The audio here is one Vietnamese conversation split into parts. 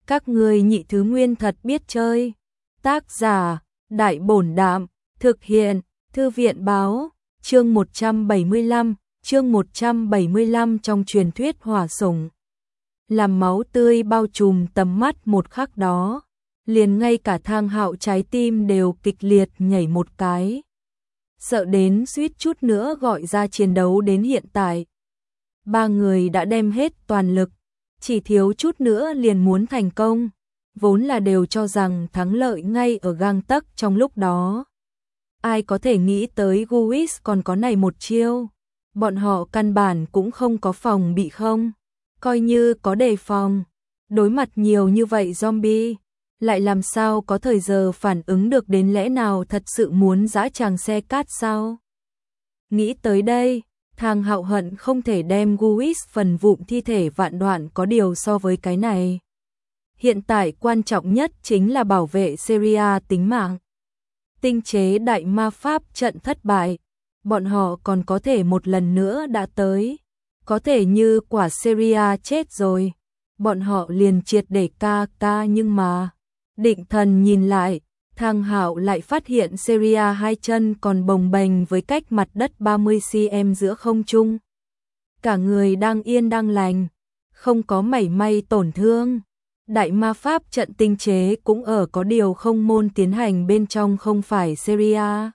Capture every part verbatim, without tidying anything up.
Các ngươi nhị thứ nguyên thật biết chơi. Tác giả, Đại Bổn Đạm, thực hiện, Thư viện Báo, chương một trăm bảy mươi lăm, chương một trăm bảy mươi lăm trong truyền thuyết hỏa sủng. Làm máu tươi bao trùm tầm mắt một khắc đó, liền ngay cả Thang Hạo trái tim đều kịch liệt nhảy một cái. Sợ đến suýt chút nữa gọi ra chiến đấu đến hiện tại. Ba người đã đem hết toàn lực, chỉ thiếu chút nữa liền muốn thành công, vốn là đều cho rằng thắng lợi ngay ở gang tấc trong lúc đó. Ai có thể nghĩ tới Guis còn có này một chiêu, bọn họ căn bản cũng không có phòng bị không, coi như có đề phòng, đối mặt nhiều như vậy zombie, lại làm sao có thời giờ phản ứng được đến lẽ nào thật sự muốn dã tràng xe cát sao? Nghĩ tới đây, Thang Hạo hận không thể đem Guis phần vụn thi thể vạn đoạn có điều so với cái này. Hiện tại quan trọng nhất chính là bảo vệ Syria tính mạng. Tinh chế đại ma pháp trận thất bại, bọn họ còn có thể một lần nữa đã tới. Có thể như quả Syria chết rồi, bọn họ liền triệt để ca ca nhưng mà... Định thần nhìn lại, Thang Hạo lại phát hiện Syria hai chân còn bồng bềnh với cách mặt đất ba mươi xăng-ti-mét giữa không trung. Cả người đang yên đang lành, không có mảy may tổn thương. Đại ma pháp trận tinh chế cũng ở có điều không môn tiến hành bên trong không phải Syria.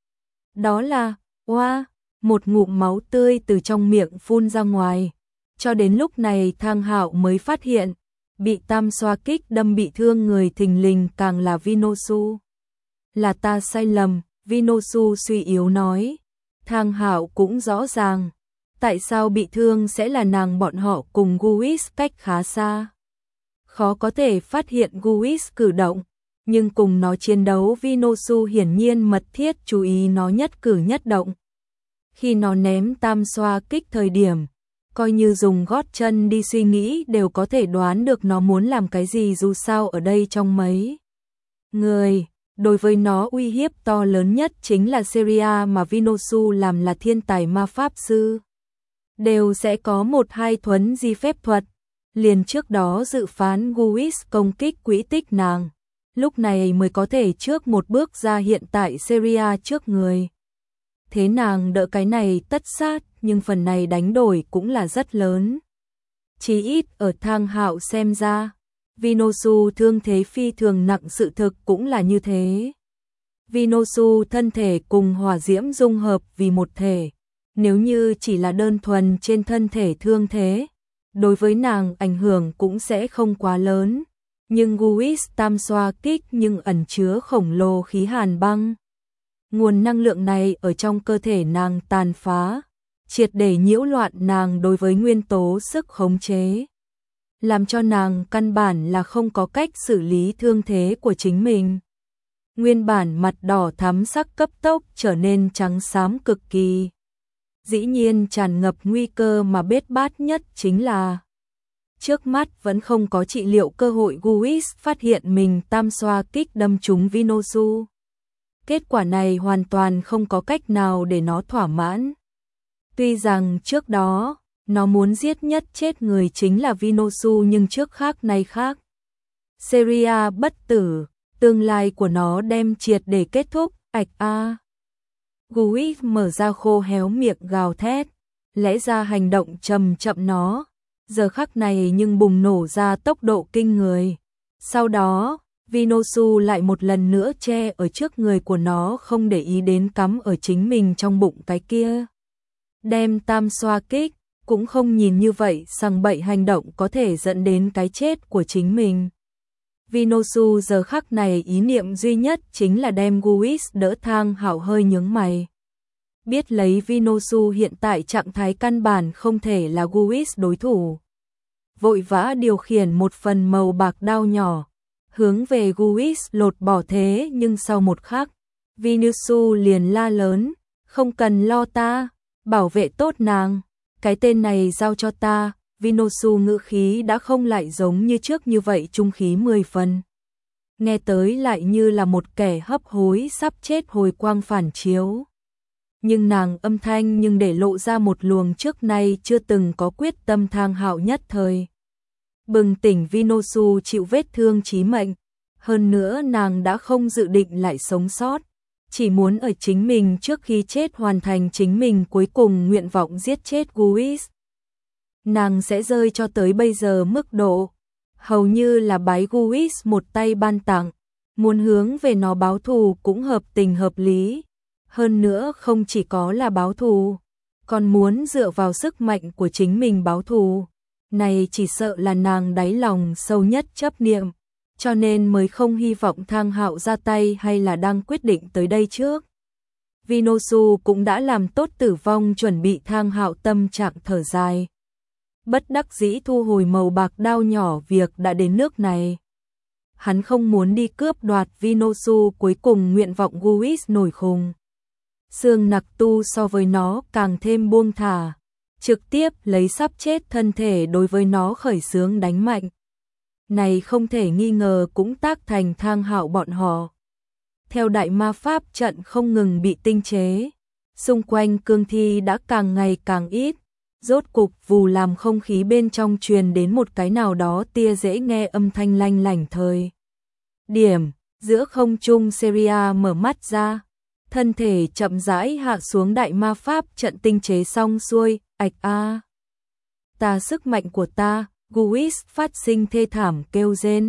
Đó là, oa, wow, một ngụm máu tươi từ trong miệng phun ra ngoài. Cho đến lúc này Thang Hạo mới phát hiện, bị tam xoa kích đâm bị thương người thình lình càng là Vinosu. Là ta sai lầm, Vinosu suy yếu nói. Thang Hạo cũng rõ ràng, tại sao bị thương sẽ là nàng, bọn họ cùng Guis cách khá xa. Khó có thể phát hiện Guis cử động, nhưng cùng nó chiến đấu Vinosu hiển nhiên mật thiết chú ý nó nhất cử nhất động. Khi nó ném tam xoa kích thời điểm, coi như dùng gót chân đi suy nghĩ đều có thể đoán được nó muốn làm cái gì, dù sao ở đây trong mấy người, đối với nó uy hiếp to lớn nhất chính là Syria mà Vinosu làm là thiên tài ma pháp sư. Đều sẽ có một hai thuấn di phép thuật, liền trước đó dự phán Guis công kích quỹ tích nàng, lúc này mới có thể trước một bước ra hiện tại Syria trước người. Thế nàng đỡ cái này tất sát, nhưng phần này đánh đổi cũng là rất lớn. Chỉ ít ở Thang Hạo xem ra, Vinosu thương thế phi thường nặng, sự thực cũng là như thế. Vinosu thân thể cùng hỏa diễm dung hợp vì một thể, nếu như chỉ là đơn thuần trên thân thể thương thế, đối với nàng ảnh hưởng cũng sẽ không quá lớn. Nhưng Guis tam xoa kích nhưng ẩn chứa khổng lồ khí hàn băng. Nguồn năng lượng này ở trong cơ thể nàng tàn phá, triệt để nhiễu loạn nàng đối với nguyên tố sức khống chế, làm cho nàng căn bản là không có cách xử lý thương thế của chính mình. Nguyên bản mặt đỏ thắm sắc cấp tốc trở nên trắng xám cực kỳ. Dĩ nhiên tràn ngập nguy cơ mà bết bát nhất chính là trước mắt vẫn không có trị liệu cơ hội. Guis phát hiện mình tam xoa kích đâm trúng Vinosu. Kết quả này hoàn toàn không có cách nào để nó thỏa mãn. Tuy rằng trước đó, nó muốn giết nhất chết người chính là Vinosu, nhưng trước khác nay khác. Syria bất tử, tương lai của nó đem triệt để kết thúc, ạch a. Guis mở ra khô héo miệng gào thét, lẽ ra hành động chậm chậm nó, giờ khắc này nhưng bùng nổ ra tốc độ kinh người. Sau đó, Vinosu lại một lần nữa che ở trước người của nó, không để ý đến cắm ở chính mình trong bụng cái kia. Đem tam xoa kích, cũng không nhìn như vậy sằng bậy hành động có thể dẫn đến cái chết của chính mình. Vinosu giờ khắc này ý niệm duy nhất chính là đem Guis đỡ. Thang Hạo hơi nhướng mày. Biết lấy Vinosu hiện tại trạng thái căn bản không thể là Guis đối thủ. Vội vã điều khiển một phần màu bạc đao nhỏ, hướng về Guis lột bỏ, thế nhưng sau một khắc, Vinosu liền la lớn, không cần lo, ta bảo vệ tốt nàng, cái tên này giao cho ta. Vinosu ngữ khí đã không lại giống như trước như vậy trung khí mười phần. Nghe tới lại như là một kẻ hấp hối sắp chết hồi quang phản chiếu. Nhưng nàng âm thanh nhưng để lộ ra một luồng trước nay chưa từng có quyết tâm. Thang Hạo nhất thời bừng tỉnh Vinosu chịu vết thương chí mệnh. Hơn nữa nàng đã không dự định lại sống sót, chỉ muốn ở chính mình trước khi chết hoàn thành chính mình cuối cùng nguyện vọng giết chết Guis. Nàng sẽ rơi cho tới bây giờ mức độ hầu như là bái Guis một tay ban tặng, muốn hướng về nó báo thù cũng hợp tình hợp lý. Hơn nữa không chỉ có là báo thù, còn muốn dựa vào sức mạnh của chính mình báo thù. Này chỉ sợ là nàng đáy lòng sâu nhất chấp niệm, cho nên mới không hy vọng Thang Hạo ra tay hay là đang quyết định tới đây trước. Vinosu cũng đã làm tốt tử vong chuẩn bị. Thang Hạo tâm trạng thở dài, bất đắc dĩ thu hồi màu bạc đao nhỏ. Việc đã đến nước này, hắn không muốn đi cướp đoạt Vinosu. Cuối cùng nguyện vọng Guis nổi khùng. Sương Nặc Tu so với nó càng thêm buông thả, trực tiếp lấy sắp chết thân thể đối với nó khởi xướng đánh mạnh. Này không thể nghi ngờ cũng tác thành Thang Hạo bọn họ. Theo đại ma pháp trận không ngừng bị tinh chế, xung quanh cương thi đã càng ngày càng ít. Rốt cục vù làm không khí bên trong truyền đến một cái nào đó tia dễ nghe âm thanh lanh lảnh. Thời điểm giữa không trung, Seria mở mắt ra, thân thể chậm rãi hạ xuống. Đại ma pháp trận tinh chế xong xuôi, ạch a. Ta sức mạnh của ta, Guis phát sinh thê thảm kêu rên.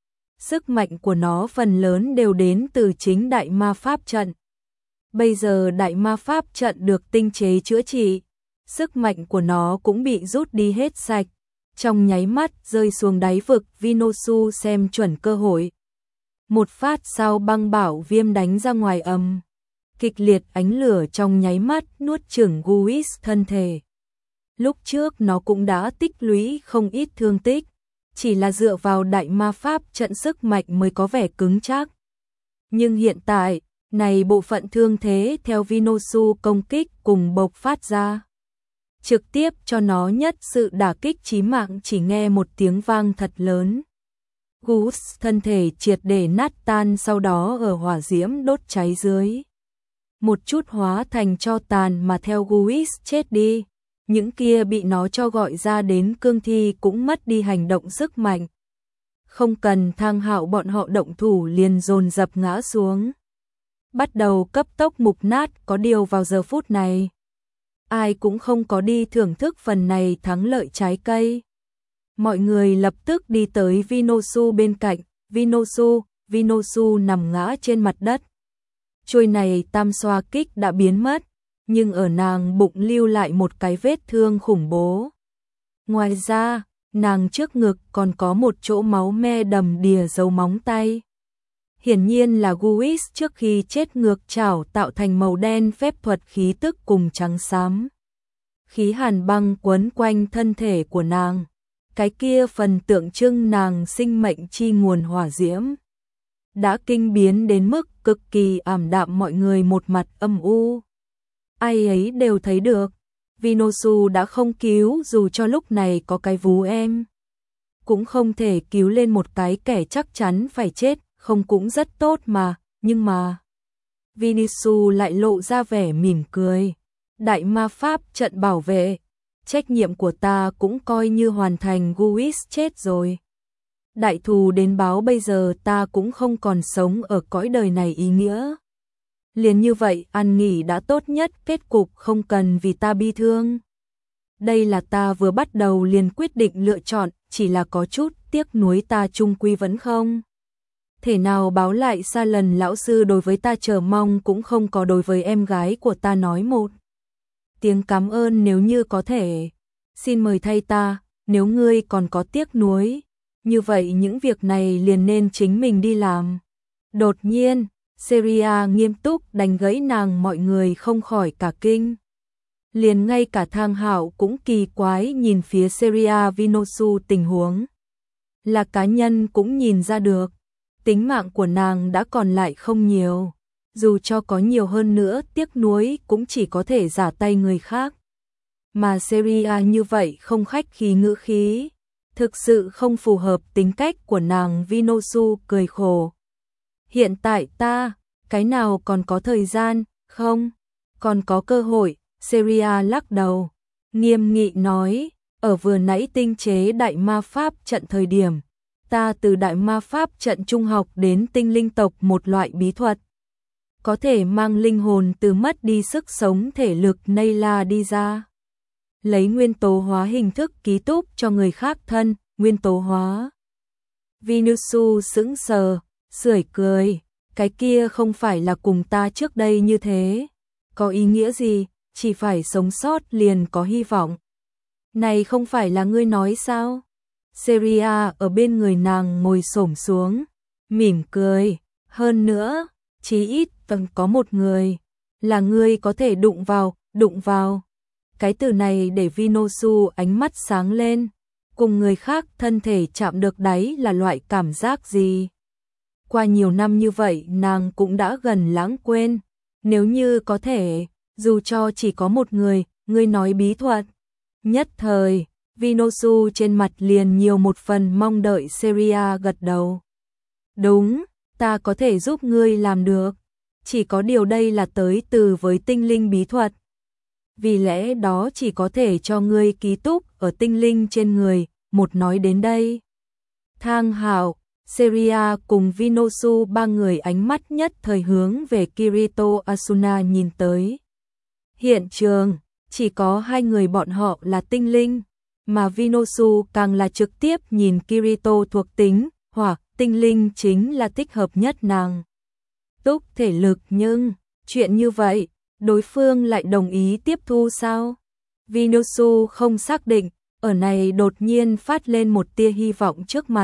Sức mạnh của nó phần lớn đều đến từ chính đại ma pháp trận. Bây giờ đại ma pháp trận được tinh chế chữa trị, sức mạnh của nó cũng bị rút đi hết sạch. Trong nháy mắt rơi xuống đáy vực. Vinosu xem chuẩn cơ hội, một phát sao băng bảo viêm đánh ra ngoài ầm. Kịch liệt ánh lửa trong nháy mắt nuốt chửng Guis thân thể. Lúc trước nó cũng đã tích lũy không ít thương tích, chỉ là dựa vào đại ma pháp trận sức mạnh mới có vẻ cứng chắc. Nhưng hiện tại, này bộ phận thương thế theo Vinosu công kích cùng bộc phát ra, trực tiếp cho nó nhất sự đả kích chí mạng. Chỉ nghe một tiếng vang thật lớn, Guis thân thể triệt để nát tan, sau đó ở hỏa diễm đốt cháy dưới, một chút hóa thành tro tàn. Mà theo Guis chết đi, những kia bị nó cho gọi ra đến cương thi cũng mất đi hành động sức mạnh. Không cần Thang Hạo bọn họ động thủ liền dồn dập ngã xuống, bắt đầu cấp tốc mục nát. Có điều vào giờ phút này, ai cũng không có đi thưởng thức phần này thắng lợi trái cây. Mọi người lập tức đi tới Vinosu bên cạnh. Vinosu, Vinosu nằm ngã trên mặt đất. Chuôi này tam xoa kích đã biến mất, nhưng ở nàng bụng lưu lại một cái vết thương khủng bố. Ngoài ra, nàng trước ngực còn có một chỗ máu me đầm đìa dấu móng tay. Hiển nhiên là Guis trước khi chết ngược chảo tạo thành màu đen phép thuật khí tức cùng trắng xám. Khí hàn băng quấn quanh thân thể của nàng. Cái kia phần tượng trưng nàng sinh mệnh chi nguồn hỏa diễm đã kinh biến đến mức cực kỳ ảm đạm. Mọi người một mặt âm u, ai ấy đều thấy được. Vinosu đã không cứu, dù cho lúc này có cái vú em, cũng không thể cứu lên một cái kẻ chắc chắn phải chết. Không cũng rất tốt mà, nhưng mà Vinosu lại lộ ra vẻ mỉm cười. Đại ma pháp trận bảo vệ, trách nhiệm của ta cũng coi như hoàn thành. Guis chết rồi, đại thù đến báo, bây giờ ta cũng không còn sống ở cõi đời này ý nghĩa. Liền như vậy ăn nghỉ đã tốt nhất, kết cục không cần vì ta bi thương. Đây là ta vừa bắt đầu liền quyết định lựa chọn, chỉ là có chút tiếc nuối ta chung quy vẫn không thể nào báo lại xa lần lão sư đối với ta chờ mong, cũng không có đối với em gái của ta nói một tiếng cảm ơn. Nếu như có thể, xin mời thay ta. Nếu ngươi còn có tiếc nuối, như vậy những việc này liền nên chính mình đi làm. Đột nhiên, Seria nghiêm túc đánh gãy nàng. Mọi người không khỏi cả kinh. Liền ngay cả Thang Hạo cũng kỳ quái nhìn phía Seria. Vinosu tình huống là cá nhân cũng nhìn ra được. Tính mạng của nàng đã còn lại không nhiều, dù cho có nhiều hơn nữa tiếc nuối cũng chỉ có thể giả tay người khác. Mà Seria như vậy không khách khí ngữ khí, thực sự không phù hợp tính cách của nàng. Vinosu cười khổ. Hiện tại ta, cái nào còn có thời gian, không, còn có cơ hội. Seria lắc đầu, nghiêm nghị nói, ở vừa nãy tinh chế đại ma pháp trận thời điểm, ta từ đại ma pháp trận trung học đến tinh linh tộc một loại bí thuật. Có thể mang linh hồn từ mất đi sức sống thể lực nay la đi ra. Lấy nguyên tố hóa hình thức ký túc cho người khác thân, nguyên tố hóa. Vinusu sững sờ, sưởi cười, cái kia không phải là cùng ta trước đây như thế. Có ý nghĩa gì, chỉ phải sống sót liền có hy vọng. Này không phải là ngươi nói sao? Seria ở bên người nàng ngồi xổm xuống, mỉm cười, hơn nữa, chí ít vẫn có một người, là ngươi có thể đụng vào, đụng vào. Cái từ này để Vinosu ánh mắt sáng lên, cùng người khác thân thể chạm được đáy là loại cảm giác gì? Qua nhiều năm như vậy nàng cũng đã gần lãng quên, nếu như có thể, dù cho chỉ có một người, ngươi nói bí thuật. Nhất thời, Vinosu trên mặt liền nhiều một phần mong đợi. Seria gật đầu. Đúng, ta có thể giúp ngươi làm được. Chỉ có điều đây là tới từ với tinh linh bí thuật. Vì lẽ đó chỉ có thể cho ngươi ký túc ở tinh linh trên người. Một nói đến đây, Thang Hạo, Seria cùng Vinosu ba người ánh mắt nhất thời hướng về Kirito Asuna nhìn tới. Hiện trường, chỉ có hai người bọn họ là tinh linh, mà Vinosu càng là trực tiếp nhìn Kirito thuộc tính, hoặc tinh linh chính là thích hợp nhất nàng. Túc thể lực, nhưng chuyện như vậy, đối phương lại đồng ý tiếp thu sao? Vinosu không xác định, ở này đột nhiên phát lên một tia hy vọng trước mặt.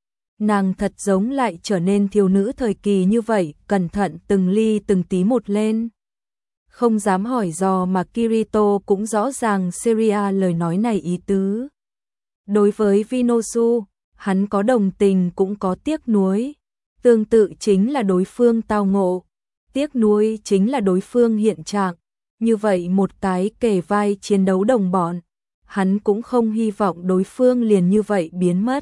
Nàng thật giống lại trở nên thiếu nữ thời kỳ như vậy, cẩn thận từng ly từng tí một lên. Không dám hỏi dò mà Kirito cũng rõ ràng Seria lời nói này ý tứ. Đối với Vinosu, hắn có đồng tình cũng có tiếc nuối. Tương tự chính là đối phương tao ngộ, tiếc nuối chính là đối phương hiện trạng. Như vậy một cái kề vai chiến đấu đồng bọn, hắn cũng không hy vọng đối phương liền như vậy biến mất.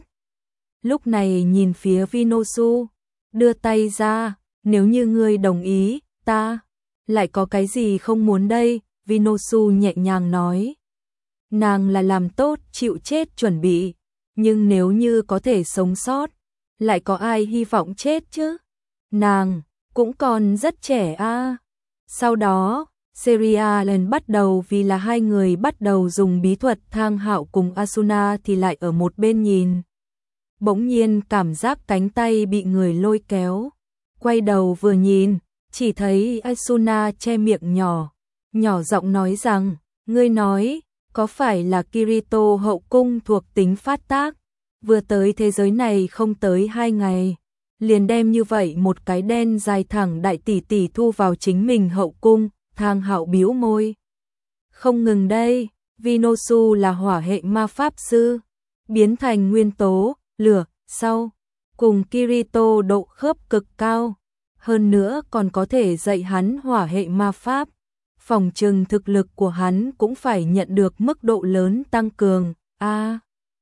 Lúc này nhìn phía Vinosu, đưa tay ra, nếu như ngươi đồng ý, ta lại có cái gì không muốn đây, Vinosu nhẹ nhàng nói. Nàng là làm tốt chịu chết chuẩn bị, nhưng nếu như có thể sống sót, lại có ai hy vọng chết chứ? Nàng cũng còn rất trẻ a. À. Sau đó, Seria lần bắt đầu vì là hai người bắt đầu dùng bí thuật. Thang Hạo cùng Asuna thì lại ở một bên nhìn. Bỗng nhiên cảm giác cánh tay bị người lôi kéo, quay đầu vừa nhìn, chỉ thấy Asuna che miệng nhỏ, nhỏ giọng nói rằng, ngươi nói, có phải là Kirito hậu cung thuộc tính phát tác, vừa tới thế giới này không tới hai ngày, liền đem như vậy một cái đen dài thẳng đại tỷ tỷ thu vào chính mình hậu cung. Thang Hạo bĩu môi. Không ngừng đây, Vinosu là hỏa hệ ma pháp sư, biến thành nguyên tố, lửa, sau, cùng Kirito độ khớp cực cao, hơn nữa còn có thể dạy hắn hỏa hệ ma pháp. Phòng trừng thực lực của hắn cũng phải nhận được mức độ lớn tăng cường. A. À,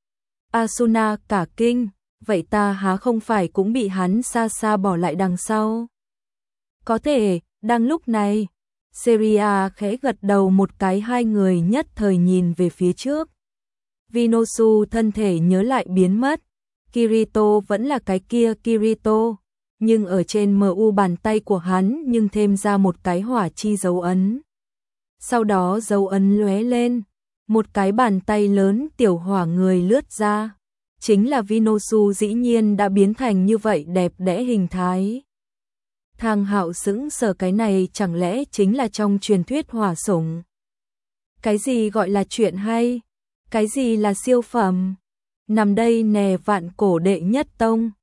Asuna cả kinh, vậy ta há không phải cũng bị hắn xa xa bỏ lại đằng sau? Có thể, đang lúc này, Seria khẽ gật đầu một cái, hai người nhất thời nhìn về phía trước. Vinosu thân thể nhớ lại biến mất, Kirito vẫn là cái kia Kirito, nhưng ở trên em u bàn tay của hắn nhưng thêm ra một cái hỏa chi dấu ấn. Sau đó dấu ấn lóe lên, một cái bàn tay lớn tiểu hỏa người lướt ra, chính là Vinosu dĩ nhiên đã biến thành như vậy đẹp đẽ hình thái. Thang Hạo sững sờ, cái này chẳng lẽ chính là trong truyền thuyết hỏa sủng? Cái gì gọi là chuyện hay? Cái gì là siêu phẩm? Nằm đây nè vạn cổ đệ nhất tông.